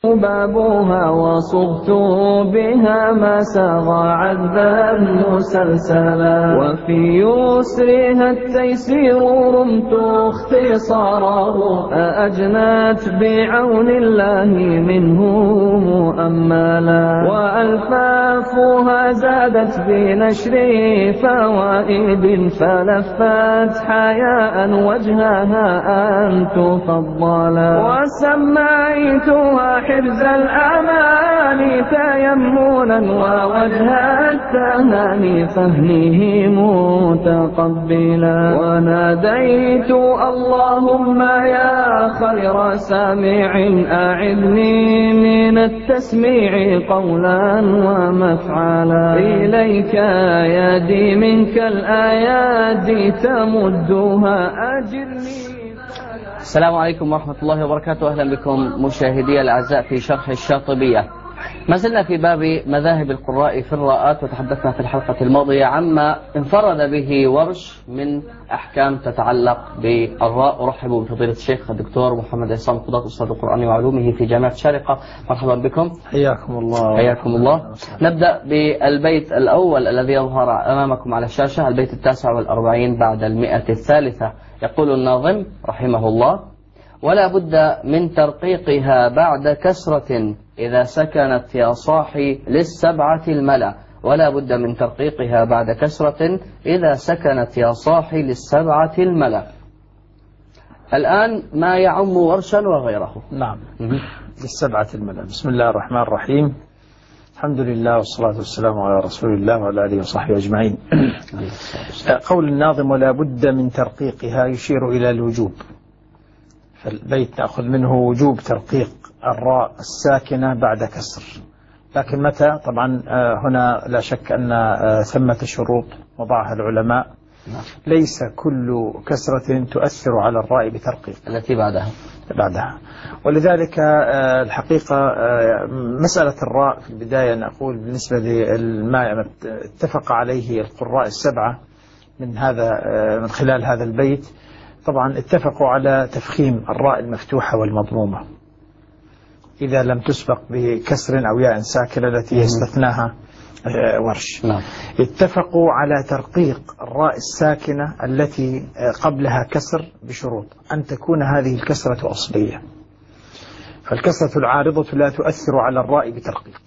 بابها وصبت بها ما سغى عذبا مسلسلا، وفي يسرها التيسير رمت اختصاره، أأجنت بعون الله منه مؤملا، وألفافها زادت بنشر فوائد، فلفت حياء وجهها أن تفضلا، وسميتها حفظ الأمان تيمنا، ووجه التهاني فهمه متقبلا، وناديت اللهم يا خير سامع أعذني من التسميع قولا ومفعلا، إليك يدي منك الآيات تمدها أجرني. السلام عليكم ورحمة الله وبركاته. أهلا بكم مشاهدي الأعزاء في شرح الشاطبية. ما زلنا في باب مذاهب القراء في الراءات، وتحدثنا في الحلقة الماضية عما انفرد به ورش من أحكام تتعلق بالراء. أرحب بفضيلة الشيخ الدكتور محمد عصام قضاة أستاذ القرآن وعلومه في جامعة الشارقة. مرحبا بكم. حياكم الله. حياكم الله. نبدأ بالبيت الأول الذي يظهر أمامكم على الشاشة، البيت 49 بعد 100. يقول الناظم رحمه الله: ولا بد من ترقيقها بعد كسرة إذا سكنت يا صاحي للسبعة الملا. ولا بد من ترقيقها بعد كسرة إذا سكنت يا صاحي للسبعة الملا. الآن ما يعم ورشا وغيره. نعم، للسبعة الملا. بسم الله الرحمن الرحيم. الحمد لله والصلاة والسلام على رسول الله وعلى آله وصحبه أجمعين. قول الناظم ولا بد من ترقيقها يشير إلى الوجوب، فالبيت نأخذ منه وجوب ترقيق الراء الساكنة بعد كسر. لكن متى؟ طبعا هنا لا شك أن ثمة شروط وضعها العلماء. ليس كل كسرة تؤثر على الراء بترقيق التي بعدها. ولذلك الحقيقة مسألة الراء في البداية نقول بالنسبة للما اتفق عليه القراء السبعة من خلال هذا البيت، طبعا اتفقوا على تفخيم الراء المفتوحة والمضمومة إذا لم تسبق بكسر أو ياء ساكنة التي يستثناها ورش. نعم. اتفقوا على ترقيق الراء الساكنة التي قبلها كسر بشروط: أن تكون هذه الكسرة أصلية، فالكسرة العارضة لا تؤثر على الراء بترقيق.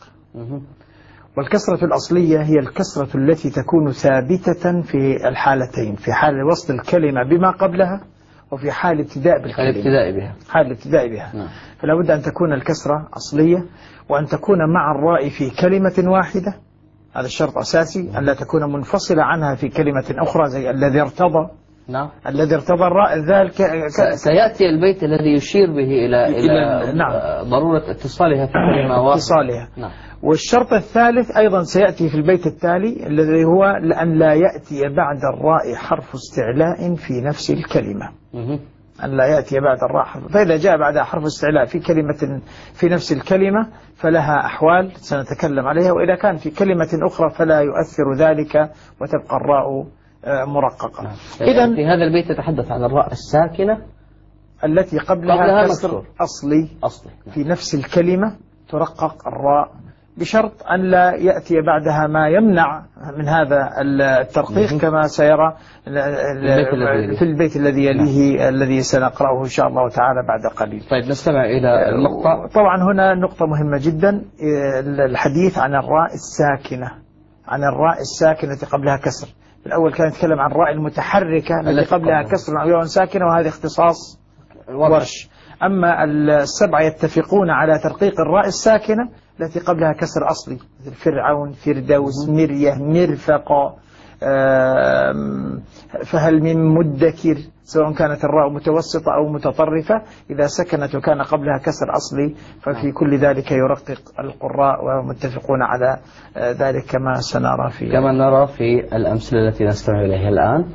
والكسرة الأصلية هي الكسرة التي تكون ثابتة في الحالتين، في حال وصل الكلمة بما قبلها وفي حال ابتداء بالكلمة. حال الابتداء بها. نعم. فلا بد أن تكون الكسرة أصلية، وأن تكون مع الراء في كلمة واحدة. هذا الشرط أساسي، أن لا تكون منفصلة عنها في كلمة أخرى، زي الذي ارتضى. نعم. الذي ارتضى الراء ذلك. سيأتي البيت الذي يشير به إلى نعم. ضرورة اتصالها في كلمة واحدة. اتصالها. نعم. والشرط الثالث أيضا سيأتي في البيت التالي، الذي هو أن لا يأتي بعد الراء حرف استعلاء في نفس الكلمة. أن لا يأتي بعد الراء حرف. فإذا جاء بعدها حرف استعلاء في كلمة في نفس الكلمة فلها أحوال سنتكلم عليها، وإذا كان في كلمة أخرى فلا يؤثر ذلك وتبقى الراء مرققة. إذن في هذا البيت تتحدث عن الراء الساكنة التي قبلها كسر أصلي نعم. في نفس الكلمة ترقق الراء، بشرط أن لا يأتي بعدها ما يمنع من هذا الترقيق كما سيرى في البيت الذي يليه الذي سنقرأه إن شاء الله تعالى بعد قليل. طيب نستمع إلى النقطة. طبعا هنا نقطة مهمة جدا، الحديث عن الراء الساكنة قبلها كسر. الأول كان يتكلم عن الراء المتحركة التي قبلها كسر أو ياء ساكنة، وهذا اختصاص ورش. أما السبعة يتفقون على ترقيق الراء الساكنة التي قبلها كسر أصلي، مثل فرعون، فردوس، مرية، مرفقة، فهل من مدكر، سواء كانت الراء متوسطة أو متطرفة، إذا سكنت وكان قبلها كسر أصلي ففي كل ذلك يرقق القراء، ومتفقون على ذلك كما نرى في الأمثلة التي نستمع إليها الآن.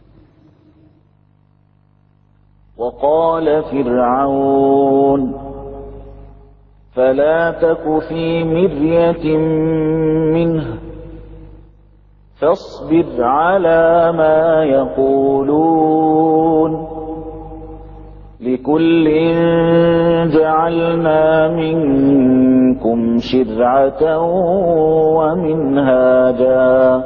وقال فرعون فلا تك في مرية منه فاصبر على ما يقولون لكل جعلنا منكم شرعة ومنهاجا.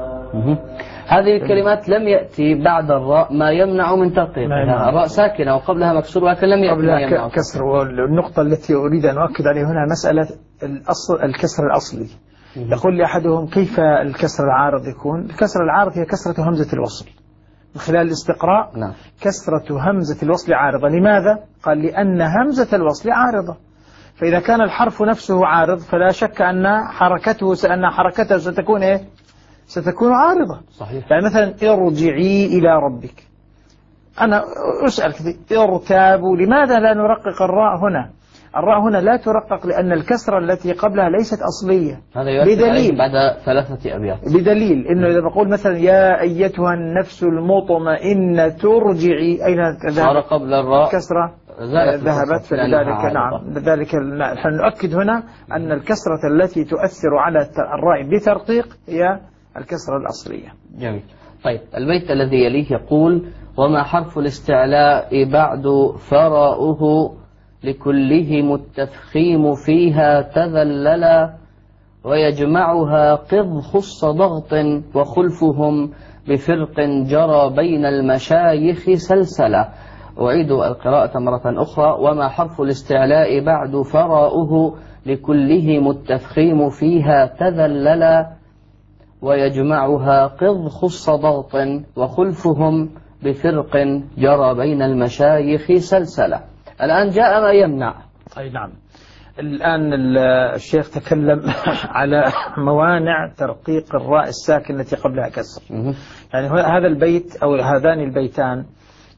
هذه الكلمات لم يأتي بعد الراء ما يمنع من ترقيقها. الراء ساكنة وقبلها مكسور ولكن لم يأتي ما يمنع كسر. والنقطة التي أريد أن أؤكد عليها هنا مسألة الكسر الأصلي. يقول لي أحدهم كيف الكسر العارض يكون؟ الكسر العارض هي كسرة همزة الوصل من خلال الاستقراء. نعم. كسرة همزة الوصل عارضة. لماذا؟ قال لأن همزة الوصل عارضة، فإذا كان الحرف نفسه عارض فلا شك أن حركته ستكون إيه؟ ستكون عارضة. صحيح. يعني مثلا ارجعي إلى ربك، أنا أسأل كثير ارتابوا، لماذا لا نرقق الراء هنا؟ الراء هنا لا ترقق لأن الكسرة التي قبلها ليست أصلية. هذا بدليل بعد 3 أبيات. بدليل إنه إذا بقول مثلا يا أيتها النفس المطمئنة ترجعي، أين صار قبل الراء كسرة ذهبت، فلذلك نعم لذلك نحن نؤكد هنا أن الكسرة التي تؤثر على الراء بترقيق هي الكسرة الأصلية. جميل. طيب البيت الذي يليه يقول وما حرف الاستعلاء بعد فراؤه لكلهم التفخيم فيها تذللا ويجمعها قض خص ضغط وخلفهم بفرق جرى بين المشايخ سلسلة. أعيد القراءة مرة أخرى. وما حرف الاستعلاء بعد فراؤه لكلهم التفخيم فيها تذللا ويجمعها قض خص ضغط وخلفهم بفرق جرى بين المشايخ سلسلة. الآن جاء ما يمنع. أي نعم. الآن الشيخ تكلم على موانع ترقيق الراء الساكنة التي قبلها كسر. يعني هذا البيت أو هذان البيتان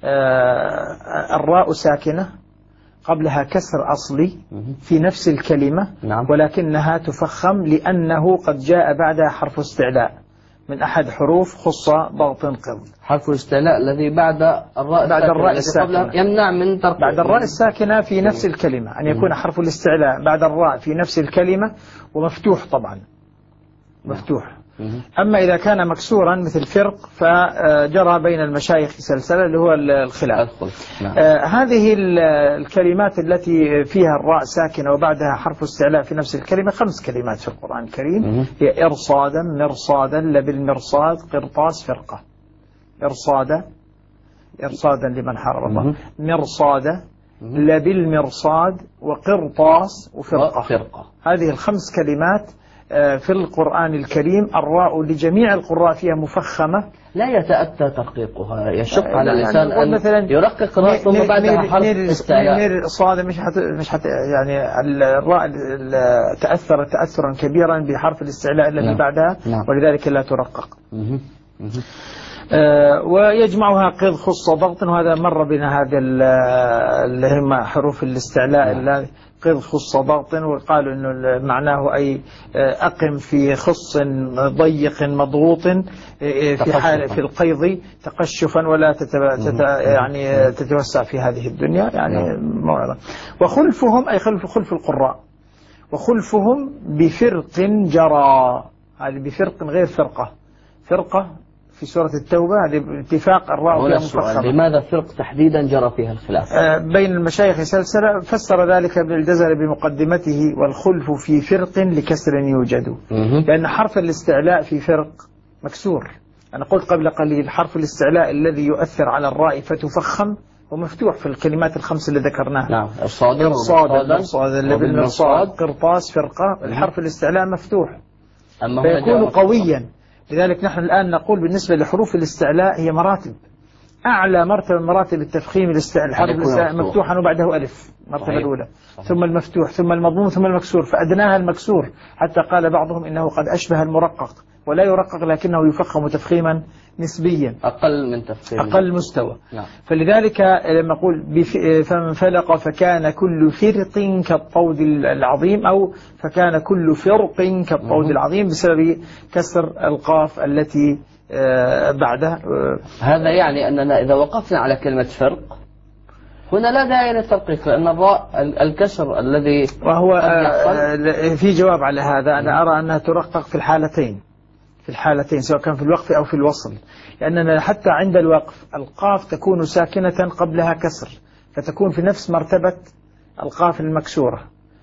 الراء ساكنة قبلها كسر أصلي في نفس الكلمة. نعم. ولكنها تفخم لأنه قد جاء بعدها حرف استعلاء من أحد حروف خص ضغط قض. حرف الاستعلاء الذي بعد الراء الساكنة يمنع من ترقيق. بعد الراء الساكنة في نفس الكلمة أن يكون حرف الاستعلاء بعد الراء في نفس الكلمة ومفتوح طبعا مفتوح. أما إذا كان مكسورا مثل فرق فجرى بين المشايخ سلسلة اللي هو الخلاف. نعم. هذه الكلمات التي فيها الراء ساكنة وبعدها حرف استعلاء في نفس الكلمة 5 كلمات في القرآن الكريم. هي إرصادا مرصادا لبالمرصاد قرطاس فرقة. إرصادا لمن حرر الله، مرصادا لبالمرصاد وقرطاس وفرقة. هذه ال5 كلمات في القرآن الكريم. الراء لجميع القراء فيها مفخمة لا يتأتى ترقيقها. يشق على الإنسان أن يرقق الراء ثم بعدها حرف استعلاء. صاد مش حت يعني الراء تأثرت تأثرا كبيرا بحرف الاستعلاء الذي بعدها. ولذلك لا ترقق. ويجمعها قض خص ضغط، وهذا مر بنا هذا اللي هم حروف الاستعلاء الذي قض خص ضغط، وقالوا انه معناه اي اقم في خص ضيق مضغوط في القيض تقشفا ولا يعني تتوسع في هذه الدنيا يعني موعظة. وخلفهم اي خلف القراء، وخلفهم بفرق جرى. هذه بفرق غير فرقة في سورة التوبة باتفاق الراء فيها مفخمة. لماذا فرق تحديدا جرى فيها الخلاف؟ بين المشايخ سلسلة. فسر ذلك ابن الجزري بمقدمته والخلف في فرق لكسر يوجد. لأن حرف الاستعلاء في فرق مكسور. أنا قلت قبل قليل حرف الاستعلاء الذي يؤثر على الراء فتفخم ومفتوح في الكلمات ال5 اللي ذكرناها. نعم. الصاد بالمرصاد قرطاس فرقة. الحرف الاستعلاء مفتوح فيكون قويا. لذلك نحن الآن نقول بالنسبة لحروف الاستعلاء هي مراتب. أعلى مرتبة مراتب التفخيم الحرف الاستعلاء مفتوحا وبعده ألف المرتبة الأولى. ثم المفتوح ثم المضموم ثم المكسور، فأدناها المكسور، حتى قال بعضهم إنه قد أشبه المرقق ولا يرقق لكنه يفخم تفخيما نسبيا أقل من تفخيم أقل مستوى. نعم. فلذلك لما أقول فانفلق فكان كل فرق كالطود العظيم، أو فكان كل فرق كالطود العظيم بسبب كسر القاف التي بعدها. هذا يعني أننا إذا وقفنا على كلمة فرق هنا لا داعي للترقيق، لأن الراء الكسر الذي وهو في جواب على هذا. أنا أرى أنها ترقق في الحالتين سواء كان في الوقف أو في الوصل، لأننا حتى عند الوقف القاف تكون ساكنة قبلها كسر، فتكون في نفس مرتبة القاف المكسورة.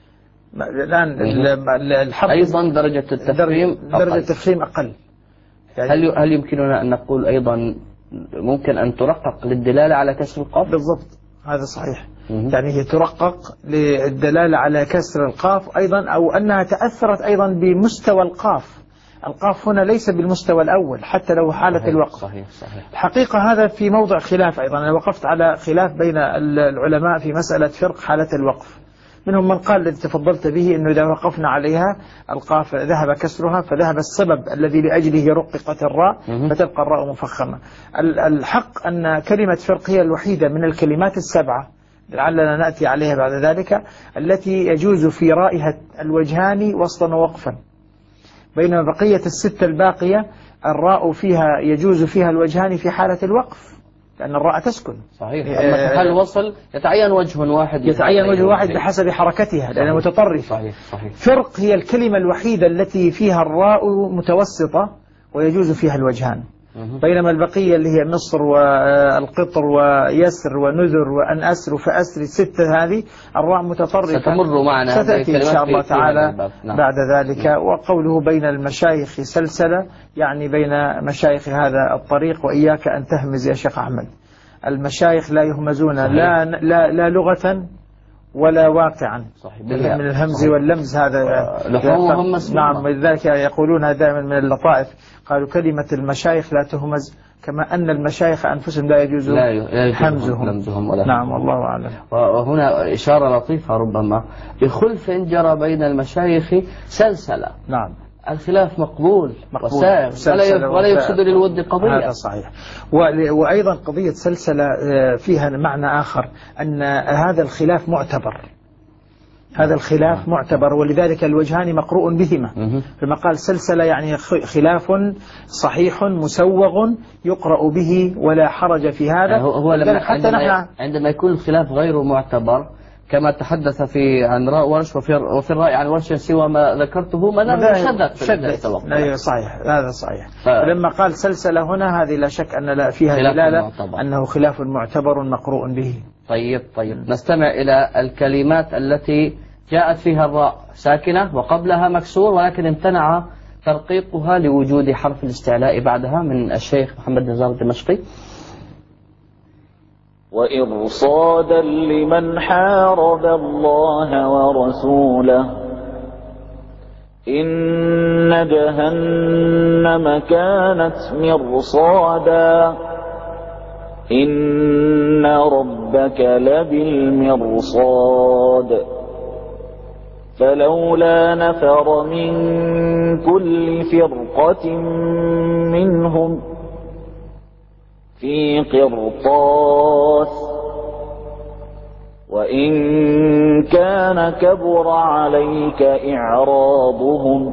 الآن الحرف أيضا درجة التفخيم أقل. يعني هل يمكننا أن نقول أيضا ممكن أن ترقق للدلالة على كسر القاف؟ بالضبط، هذا صحيح. يعني هي ترقق للدلالة على كسر القاف أيضا، أو أنها تأثرت أيضا بمستوى القاف. القاف هنا ليس بالمستوى الأول حتى لو حالة الوقف. صحيح. الحقيقة هذا في موضع خلاف أيضا. أنا وقفت على خلاف بين العلماء في مسألة فرق حالة الوقف. منهم من قال الذي تفضلت به أنه إذا وقفنا عليها القاف ذهب كسرها، فذهب السبب الذي لأجله رققت الراء فتبقى الراء مفخمة. الحق أن كلمة فرق هي الوحيدة من الكلمات السبعة، لعلنا نأتي عليها بعد ذلك، التي يجوز في رائها الوجهان وصلا ووقفا، بينما بقية الستة الباقية الراء فيها يجوز فيها الوجهان في حالة الوقف، لأن الراء تسكن. صحيح. أما في حال الوصل يتعين وجه واحد بحسب حركتها لأنها متطرفة. صحيح. فرق هي الكلمة الوحيدة التي فيها الراء متوسطة ويجوز فيها الوجهان، بينما البقية اللي هي مصر والقطر ويسر ونذر وأن أسر فأسر الستة هذه الراء متطرفة ستمر معنا، ستأتي إن شاء الله تعالى بعد ذلك. وقوله بين المشايخ سلسلة يعني بين مشايخ هذا الطريق، وإياك أن تهمز يا شيخ أحمد. المشايخ لا يهمزون لا لغة ولا واقعا. صحيح. من الهمز واللمز هذا لحومهم مسمومة. نعم، لذلك يقولونها دائما من اللطائف، قالوا كلمة المشايخ لا تهمز، كما أن المشايخ أنفسهم لا يجوز همزهم. نعم، والله أعلم. وهنا إشارة لطيفة ربما بخلف جرى بين المشايخ سلسلة. نعم، الخلاف مقبول وسائر ولا يفسد للود قضية. هذا صحيح. وأيضا قضية سلسلة فيها معنى آخر، أن هذا الخلاف معتبر. هذا الخلاف معتبر، ولذلك الوجهان مقروء بهما. فما قال سلسلة يعني خلاف صحيح مسوغ يقرأ به ولا حرج في هذا. هو عندما يكون الخلاف غير معتبر كما تحدث عن راء ورش وفي الرأي عن ورش سوى ما ذكرته شدت. صحيح، هذا صحيح. فلما قال سلسلة هنا هذه لا شك أن فيها دلالة أنه خلاف معتبر مقروء به. طيب نستمع إلى الكلمات التي جاءت فيها الراء ساكنة وقبلها مكسور ولكن امتنع ترقيقها لوجود حرف الاستعلاء بعدها، من الشيخ محمد نزار الدمشقي. وإرصادا لمن حارب الله ورسوله إن جهنم كانت مرصادا إن ربك لبالمرصاد فلولا نفر من كل فرقة منهم في قرطاس وإن كان كبر عليك إعراضهم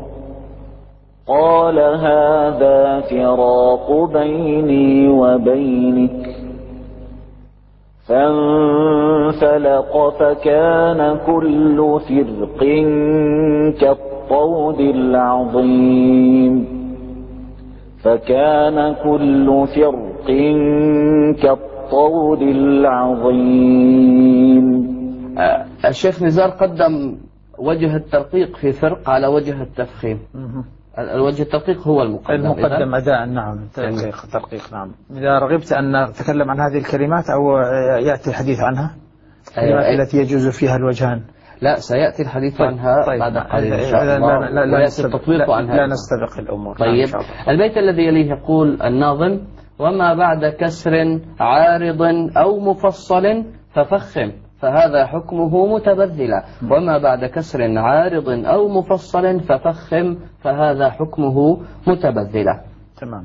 قال هذا فراق بيني وبينك فانفلق فكان كل فرق كالطود العظيم كالطود العظيم. الشيخ نزار قدم وجه الترقيق في فرق على وجه التفخيم. الوجه الترقيق هو المقدم أداء. نعم، ترقيق. نعم. إذا رغبت أن نتكلم عن هذه الكلمات أو يأتي الحديث عنها الكلمات التي يجوز فيها الوجهان. لا، سيأتي الحديث عنها بعد قليل إن شاء الله. ويأتي التطبيق عنها. لا نستبق الأمور. طيب، البيت الذي يليه يقول الناظم: وما بعد كسر عارض أو مفصل ففخم فهذا حكمه متبذلا. وما بعد كسر عارض أو مفصل ففخم فهذا حكمه متبذلا. تمام.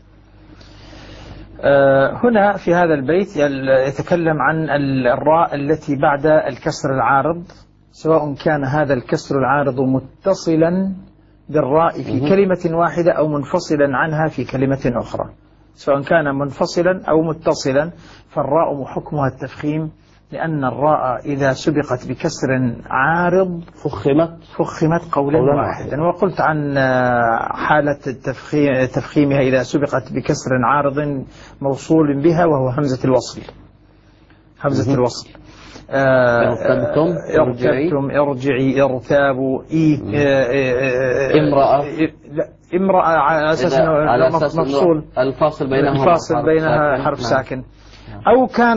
هنا في هذا البيت يتكلم عن الراء التي بعد الكسر العارض، سواء كان هذا الكسر العارض متصلا بالراء في كلمة واحدة أو منفصلا عنها في كلمة أخرى. سواء كان منفصلا أو متصلا فالراء حكمها التفخيم، لأن الراء إذا سبقت بكسر عارض فخمت قولا واحدا. وقلت عن حالة تفخيمها إذا سبقت بكسر عارض موصول بها وهو همزة الوصل، همزة الوصل. ارتبتم، ارجعي، ارتابوا، امرأة، لا امرأة على أساس مفصول، الفاصل بينها حرف ساكن. أو كان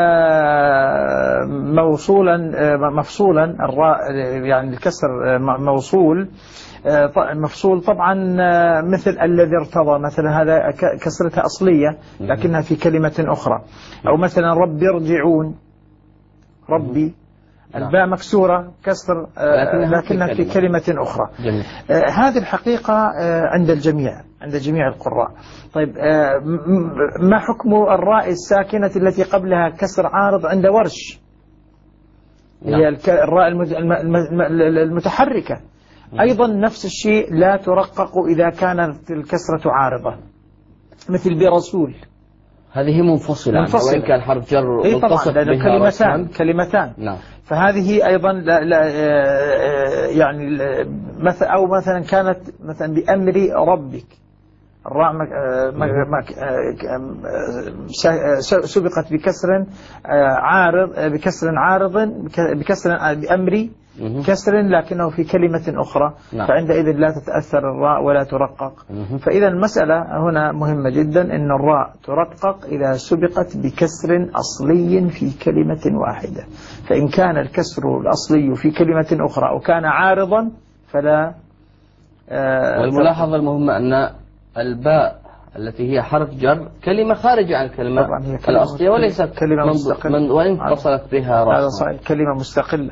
مفصولا الراء، يعني الكسر موصول مفصول طبعا، مثل الذي ارتضى مثلا، هذا كسرتها أصلية لكنها في كلمة أخرى. أو مثلا ربي ارجعون، ربي الباء مكسورة كسر لكنها في كلمة أخرى. هذه الحقيقة عند الجميع، عند جميع القراء. طيب ما حكم الراء الساكنة التي قبلها كسر عارض عند ورش؟ هي الراء المتحركة أيضا نفس الشيء، لا ترقق إذا كانت الكسرة عارضة، مثل برسول. هذه منفصلة وإن كان حرف جر متصل بها كلمتان. نعم. فهذه أيضا لا يعني أو مثلا كانت مثلا بأمر ربك، الراء سبقت بكسر عارض، بكسر بأمر كسر لكنه في كلمة أخرى. نعم. فعندئذ لا تتأثر الراء ولا ترقق. فإذا المسألة هنا مهمة جدا، أن الراء ترقق إذا سبقت بكسر أصلي في كلمة واحدة. فإن كان الكسر الأصلي في كلمة أخرى أو كان عارضا فلا. والملاحظة المهمة أن الباء التي هي حرف جر كلمة خارجة عن الكلمة الأصلية وليست كلمة مستقلة، وإن اتصلت بها راء. هذا صحيح، كلمة مستقلة.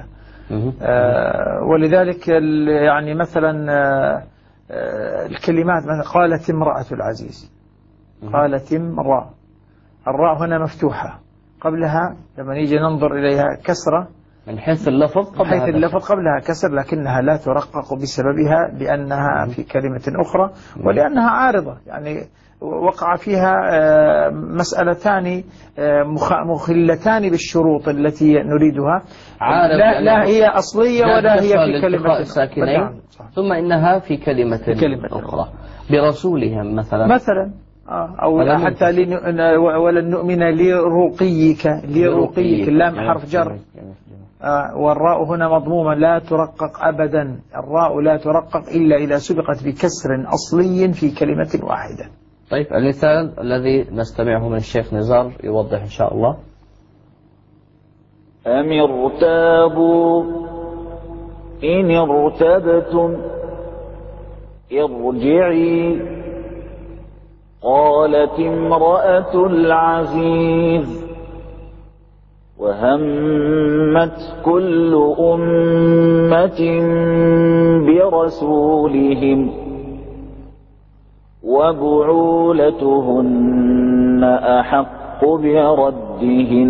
ولذلك يعني مثلا الكلمات مثلا قالت امرأة العزيز، قالت امرأة، الراء هنا مفتوحة، قبلها لما نيجي ننظر إليها كسرة من حيث اللفظ قبلها كسر، لكنها لا ترقق بسببها لأنها في كلمة أخرى ولأنها عارضة. يعني وقع فيها مسألتان مخلتان بالشروط التي نريدها، لا هي أصلية ولا هي في كلمة الساكنين، ثم إنها في كلمة أخرى برسولهم مثلا أو حتى ولن نؤمن لرقيك، اللام حرف جر، والراء هنا مضمومة لا ترقق أبدا. الراء لا ترقق إلا إذا سبقت بكسر أصلي في كلمة واحدة. طيب المثال الذي نستمعه من الشيخ نزار يوضح إن شاء الله. أم ارتابوا إن ارتبتم ارجعي قالت امرأة العزيز وهمت كل أمة برسولهم وبعولتهن أحق بردهن.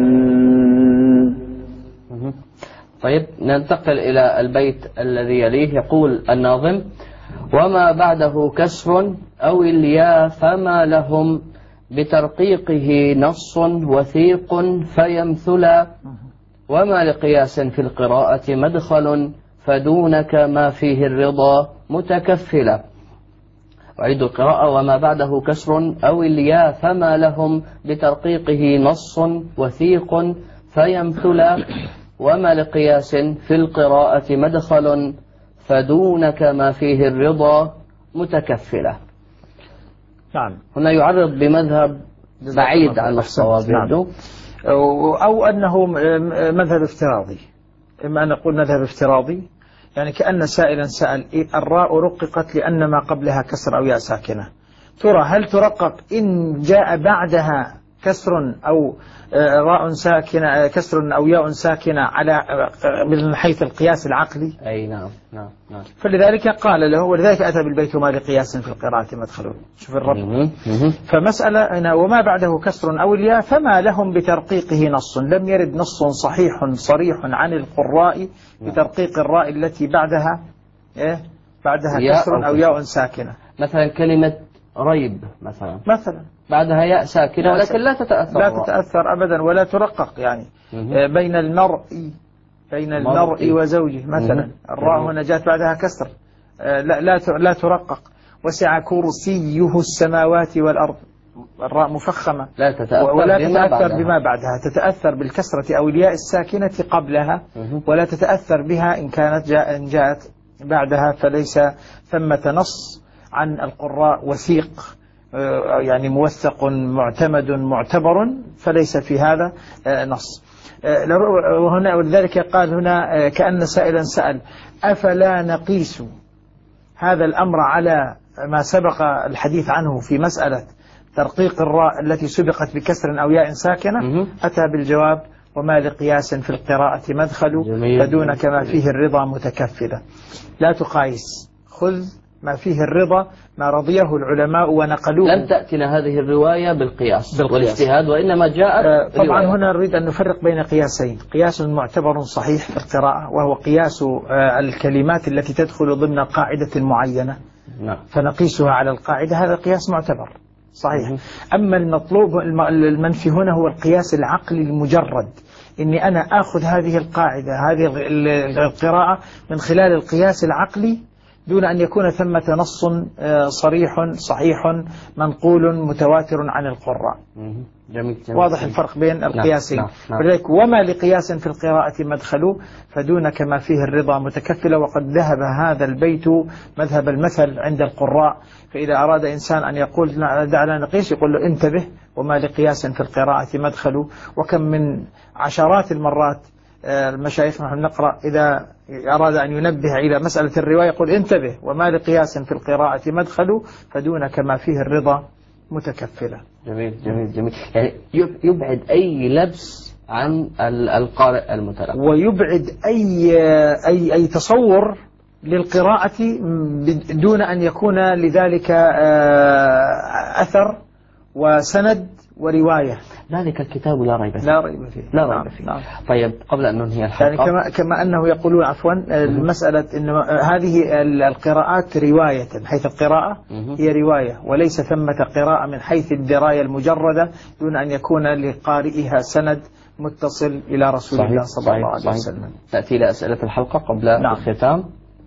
طيب ننتقل إلى البيت الذي يليه. يقول الناظم: وما بعده كسر أو الياء فما لهم بترقيقه نص وثيق فيمثلا وما لقياس في القراءة مدخل فدونك ما فيه الرضا متكفلا. أعيد القراءة: وما بعده كسر أو الياء فما لهم بترقيقه نص وثيق فيمثلا وما لقياس في القراءة مدخل فدونك ما فيه الرضا متكفلا. نعم. هنا يعرض بمذهب بعيد عن الصواب. نعم. أو أنه مذهب افتراضي، إما أن نقول مذهب افتراضي، يعني كأن سائلا سأل: الراء رققت لأن ما قبلها كسر أو ياء ساكنة، ترى هل ترقق إن جاء بعدها كسر أو راء ساكنة، كسر أو ياء ساكنة على من حيث القياس العقلي؟ أي نعم. فلذلك قال له، ولذلك أتى بالبيت وما لقياس في القراءة مدخل. شوف الرب. فمسألة أنا وما بعده كسر أو الياء فما لهم بترقيقه نص، لم يرد نص صحيح صريح عن القراء بترقيق الراء التي بعدها كسر أو ياء ساكنة. مثلا كلمة ريب مثلا بعدها ياء ساكنة ولكن لا تتأثر أبدا ولا ترقق، يعني بين المرء وزوجه مثلا، الراء هنا جاءت بعدها كسر، لا ترقق. وسع كرسيه السماوات والأرض الراء مفخمة لا تتأثر ولا بما تتأثر بعدها. بما بعدها، تتأثر بالكسرة أو الياء الساكنة قبلها، ولا تتأثر بها إن جاءت بعدها، فليس ثمة نص عن القراء وثيق يعني موثق معتمد معتبر، فليس في هذا نص. وهنا ولذلك قال هنا كأن سائلا سأل أفلا نقيس هذا الأمر على ما سبق الحديث عنه في مسألة ترقيق الراء التي سبقت بكسر أو ياء ساكنة. أتى بالجواب وما لقياس في القراءة مدخل فدون كما فيه الرضا متكفلا. لا تقايس، خذ ما فيه الرضا ما رضيه العلماء ونقلوه. لم تأتنا هذه الرواية بالقياس والاجتهاد، وإنما جاءت طبعا رواية. هنا نريد أن نفرق بين قياسين، قياس معتبر صحيح في القراءة وهو قياس الكلمات التي تدخل ضمن قاعدة معينة، نعم. فنقيسها على القاعدة، هذا قياس معتبر صحيح. أما المطلوب المنفي هنا هو القياس العقلي المجرد، إني أنا أخذ هذه القاعدة هذه القراءة من خلال القياس العقلي دون أن يكون ثمة نص صريح صحيح منقول متواتر عن القراء. جميل. واضح الفرق بين القياسين. نعم. ولذلك وما لقياس في القراءة مدخل فدون كما فيه الرضا متكفلا. وقد ذهب هذا البيت مذهب المثل عند القراء، فإذا أراد إنسان أن يقول دعنا نقيس يقول له انتبه وما لقياس في القراءة مدخل. وكم من عشرات المرات المشايخ نحن نقرأ إذا أراد أن ينبه إلى مسألة الرواية يقول انتبه وما لقياس في القراءة مدخل فدون كما فيه الرضا متكفلا. جميل جميل جميل. يعني يبعد أي لبس عن القارئ المتلقي، ويبعد أي تصور للقراءة دون أن يكون لذلك أثر وسند ورواية. ذلك الكتاب لا ريب فيه. لا ريب فيه. لا ريب فيه. نعم. طيب قبل أن ننهي الحلقة، يعني كما أنه يقولون عفوا المسألة أن هذه القراءات رواية، حيث القراءة هي رواية وليس ثمة قراءة من حيث الدراية المجردة دون أن يكون لقارئها سند متصل إلى رسول الله صلى الله عليه وسلم. تأتي إلى أسئلة الحلقة قبل الختام.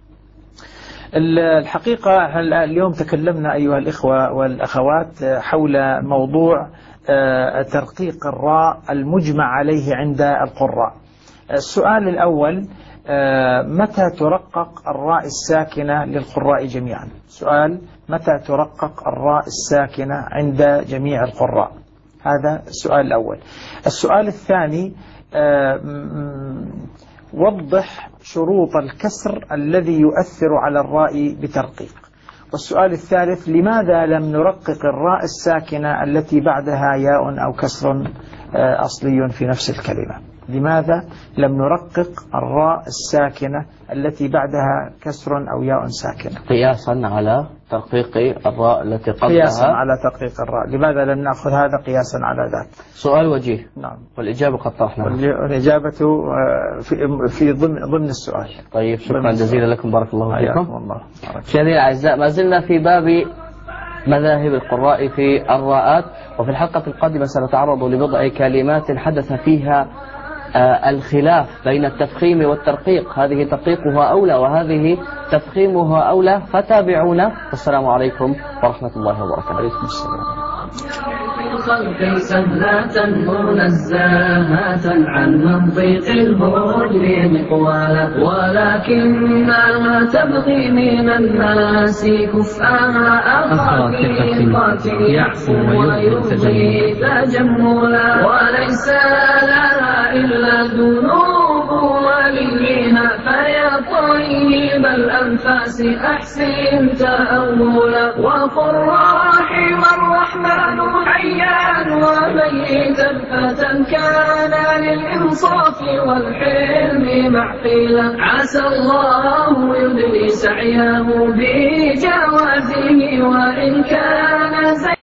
الحقيقة اليوم تكلمنا أيها الإخوة والأخوات حول موضوع ترقيق الراء المجمع عليه عند القراء. السؤال الأول: متى ترقق الراء الساكنة للقراء جميعا؟ سؤال: متى ترقق الراء الساكنة عند جميع القراء؟ هذا السؤال الأول. السؤال الثاني: وضح شروط الكسر الذي يؤثر على الراء بترقيق. والسؤال الثالث: لماذا لم نرقق الراء الساكنة التي بعدها ياء أو كسر أصلي في نفس الكلمة؟ لماذا لم نرقق الراء الساكنة التي بعدها كسر أو ياء ساكنة؟ قياسا على ترقيق الراء التي قبلها. قياسا على ترقيق الراء، لماذا لم نأخذ هذا قياسا على ذاك؟ سؤال وجيه. نعم. والإجابة قد طرحناها. والإجابة في ضمن السؤال. طيب شكرا جزيلا لكم، بارك الله فيكم. والله. مشاهدينا الأعزاء، ما زلنا في باب مذاهب القراء في الراءات، وفي الحلقة القادمة سنتعرض لبضع كلمات حدث فيها الخلاف بين التفخيم والترقيق، هذه ترقيقها أولى وهذه تفخيمها أولى، فتابعونا. والسلام عليكم ورحمة الله وبركاته. عليكم السلام. الخلق سهلة منزاهة عن منطق الهجر مقوالا، ولكنها تبغي من الناس كفءها أخاطئة يعفو ويبغي تجملا، وليس لها إلا الذنوب وليها، فيا طيب الأنفاس أحسن تأولا، وقل رحم الرحمن حيا وميتا فتى كان للإنصاف والحلم معقلا، عسى الله يدري سعيه بجوازه وإن كان